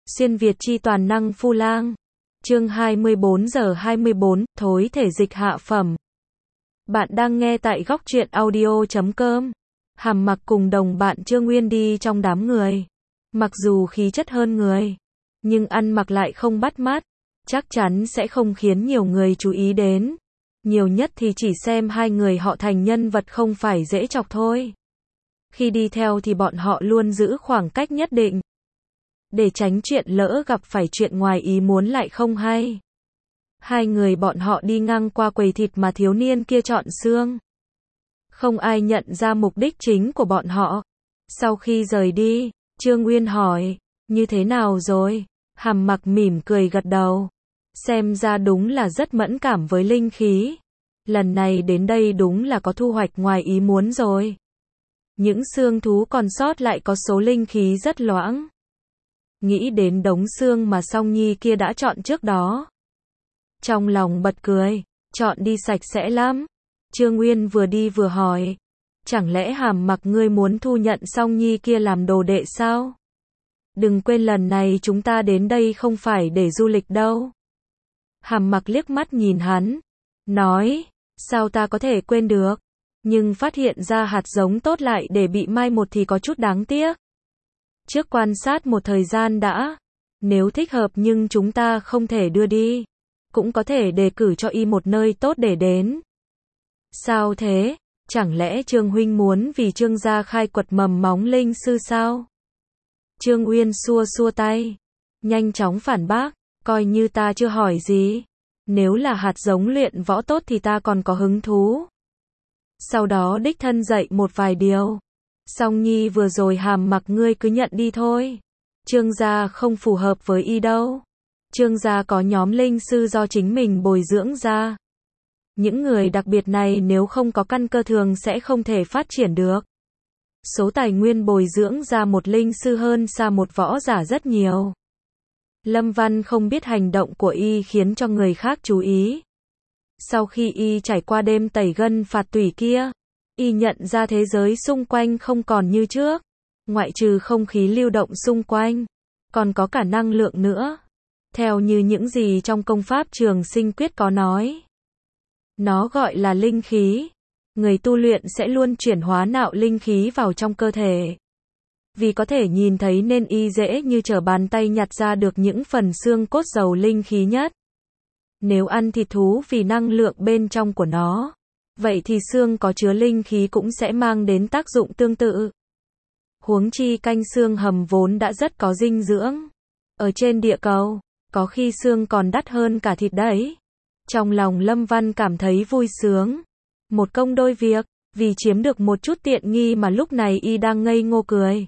Xuyên Việt chi toàn năng Phu Lang. Chương 24 giờ 24, thối thể dịch hạ phẩm. Bạn đang nghe tại góc truyện audio.com. Hàm Mặc cùng đồng bạn Trương Nguyên đi trong đám người. Mặc dù khí chất hơn người, nhưng ăn mặc lại không bắt mắt, chắc chắn sẽ không khiến nhiều người chú ý đến. Nhiều nhất thì chỉ xem hai người họ thành nhân vật không phải dễ chọc thôi. Khi đi theo thì bọn họ luôn giữ khoảng cách nhất định, để tránh chuyện lỡ gặp phải chuyện ngoài ý muốn lại không hay. Hai người bọn họ đi ngang qua quầy thịt mà thiếu niên kia chọn xương. Không ai nhận ra mục đích chính của bọn họ. Sau khi rời đi, Trương Nguyên hỏi, như thế nào rồi? Hàm Mặc mỉm cười gật đầu. Xem ra đúng là rất mẫn cảm với linh khí. Lần này đến đây đúng là có thu hoạch ngoài ý muốn rồi. Những xương thú còn sót lại có số linh khí rất loãng. Nghĩ đến đống xương mà Song Nhi kia đã chọn trước đó, trong lòng bật cười, chọn đi sạch sẽ lắm. Trương Nguyên vừa đi vừa hỏi, chẳng lẽ Hàm Mặc ngươi muốn thu nhận Song Nhi kia làm đồ đệ sao? Đừng quên lần này chúng ta đến đây không phải để du lịch đâu. Hàm Mặc liếc mắt nhìn hắn, nói, sao ta có thể quên được, nhưng phát hiện ra hạt giống tốt lại để bị mai một thì có chút đáng tiếc. Trước quan sát một thời gian đã, nếu thích hợp nhưng chúng ta không thể đưa đi, cũng có thể đề cử cho y một nơi tốt để đến. Sao thế? Chẳng lẽ Trương huynh muốn vì Trương gia khai quật mầm móng linh sư sao? Trương Uyên xua xua tay, nhanh chóng phản bác, coi như ta chưa hỏi gì. Nếu là hạt giống luyện võ tốt thì ta còn có hứng thú. Sau đó đích thân dạy một vài điều. Song Nhi vừa rồi Hàm Mặc ngươi cứ nhận đi thôi. Trương gia không phù hợp với y đâu. Trương gia có nhóm linh sư do chính mình bồi dưỡng ra. Những người đặc biệt này nếu không có căn cơ thường sẽ không thể phát triển được. Số tài nguyên bồi dưỡng ra một linh sư hơn xa một võ giả rất nhiều. Lâm Văn không biết hành động của y khiến cho người khác chú ý. Sau khi y trải qua đêm tẩy gân phạt tủy kia, y nhận ra thế giới xung quanh không còn như trước. Ngoại trừ không khí lưu động xung quanh, còn có cả năng lượng nữa. Theo như những gì trong công pháp Trường Sinh Quyết có nói, nó gọi là linh khí. Người tu luyện sẽ luôn chuyển hóa nạo linh khí vào trong cơ thể. Vì có thể nhìn thấy nên y dễ như trở bàn tay nhặt ra được những phần xương cốt giàu linh khí nhất. Nếu ăn thịt thú vì năng lượng bên trong của nó, vậy thì xương có chứa linh khí cũng sẽ mang đến tác dụng tương tự. Huống chi canh xương hầm vốn đã rất có dinh dưỡng. Ở trên địa cầu, có khi xương còn đắt hơn cả thịt đấy. Trong lòng Lâm Văn cảm thấy vui sướng. Một công đôi việc, vì chiếm được một chút tiện nghi mà lúc này y đang ngây ngô cười.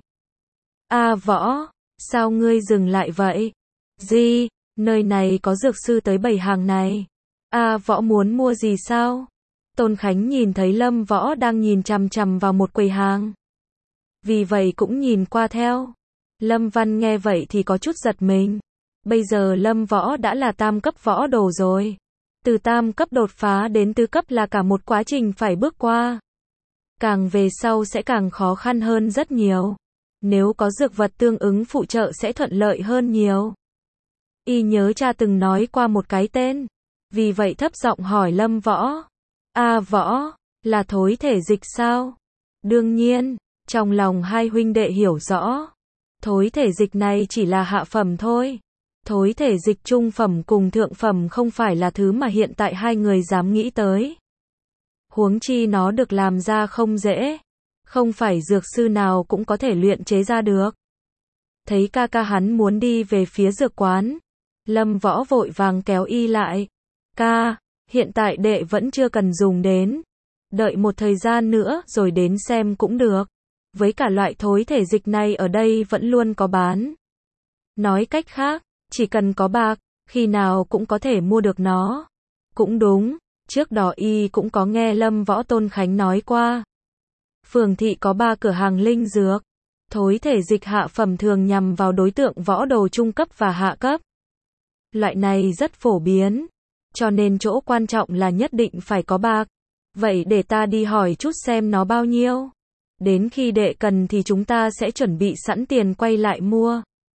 A Võ, sao ngươi dừng lại vậy? Gì, nơi này có dược sư tới 7 hàng này. A Võ muốn mua gì sao? Tôn Khánh nhìn thấy Lâm Võ đang nhìn chằm chằm vào một quầy hàng, vì vậy cũng nhìn qua theo. Lâm Văn nghe vậy thì có chút giật mình. Bây giờ Lâm Võ đã là tam cấp võ đồ rồi. Từ tam cấp đột phá đến tứ cấp là cả một quá trình phải bước qua. Càng về sau sẽ càng khó khăn hơn rất nhiều. Nếu có dược vật tương ứng phụ trợ sẽ thuận lợi hơn nhiều. Y nhớ cha từng nói qua một cái tên, vì vậy thấp giọng hỏi Lâm Võ. A Võ, là thối thể dịch sao? Đương nhiên, trong lòng hai huynh đệ hiểu rõ. Thối thể dịch này chỉ là hạ phẩm thôi. Thối thể dịch trung phẩm cùng thượng phẩm không phải là thứ mà hiện tại hai người dám nghĩ tới. Huống chi nó được làm ra không dễ. Không phải dược sư nào cũng có thể luyện chế ra được. Thấy ca ca hắn muốn đi về phía dược quán, Lâm Võ vội vàng kéo y lại. Ca, hiện tại đệ vẫn chưa cần dùng đến. Đợi một thời gian nữa rồi đến xem cũng được. Với cả loại thối thể dịch này ở đây vẫn luôn có bán. Nói cách khác, chỉ cần có bạc, khi nào cũng có thể mua được nó. Cũng đúng, trước đó y cũng có nghe Lâm Võ Tôn Khánh nói qua. Phường thị có 3 cửa hàng linh dược. Thối thể dịch hạ phẩm thường nhằm vào đối tượng võ đồ trung cấp và hạ cấp. Loại này rất phổ biến, cho nên chỗ quan trọng là nhất định phải có bạc. Vậy để ta đi hỏi chút xem nó bao nhiêu. Đến khi đệ cần thì chúng ta sẽ chuẩn bị sẵn tiền quay lại mua.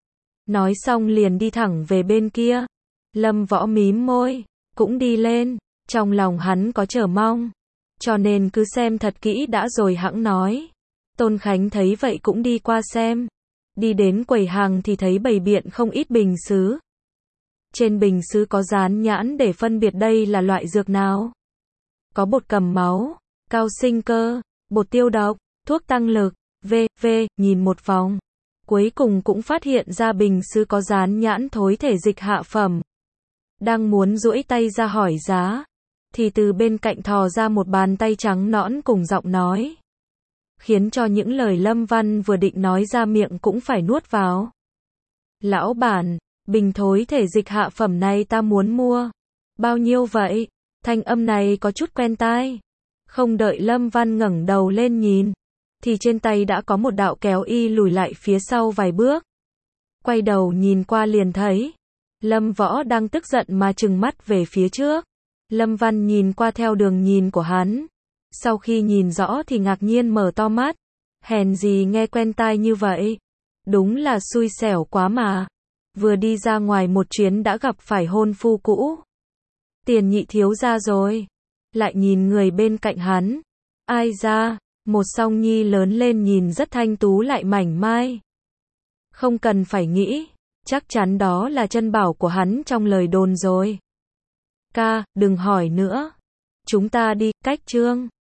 Nói xong liền đi thẳng về bên kia. Lâm Võ mím môi, cũng đi lên, trong lòng hắn có chờ mong, cho nên cứ xem thật kỹ đã rồi hẵng nói. Tôn Khánh thấy vậy cũng đi qua xem. Đi đến quầy hàng thì thấy bày biện không ít bình sứ. Trên bình sứ có dán nhãn để phân biệt đây là loại dược nào. Có bột cầm máu, cao sinh cơ, bột tiêu độc, thuốc tăng lực, v.v. Nhìn một vòng, cuối cùng cũng phát hiện ra bình sứ có dán nhãn thối thể dịch hạ phẩm. Đang muốn duỗi tay ra hỏi giá, thì từ bên cạnh thò ra một bàn tay trắng nõn cùng giọng nói, khiến cho những lời Lâm Văn vừa định nói ra miệng cũng phải nuốt vào. Lão bản, bình thối thể dịch hạ phẩm này ta muốn mua. Bao nhiêu vậy? Thanh âm này có chút quen tai. Không đợi Lâm Văn ngẩng đầu lên nhìn, thì trên tay đã có một đạo kéo y lùi lại phía sau vài bước. Quay đầu nhìn qua liền thấy Lâm Võ đang tức giận mà trừng mắt về phía trước. Lâm Văn nhìn qua theo đường nhìn của hắn. Sau khi nhìn rõ thì ngạc nhiên mở to mắt. Hèn gì nghe quen tai như vậy. Đúng là xui xẻo quá mà. Vừa đi ra ngoài một chuyến đã gặp phải hôn phu cũ. Tiền Nhị thiếu gia rồi. Lại nhìn người bên cạnh hắn. Ai ra, một song nhi lớn lên nhìn rất thanh tú lại mảnh mai. Không cần phải nghĩ, chắc chắn đó là chân bảo của hắn trong lời đồn rồi. Ca, đừng hỏi nữa. Chúng ta đi, cách chương.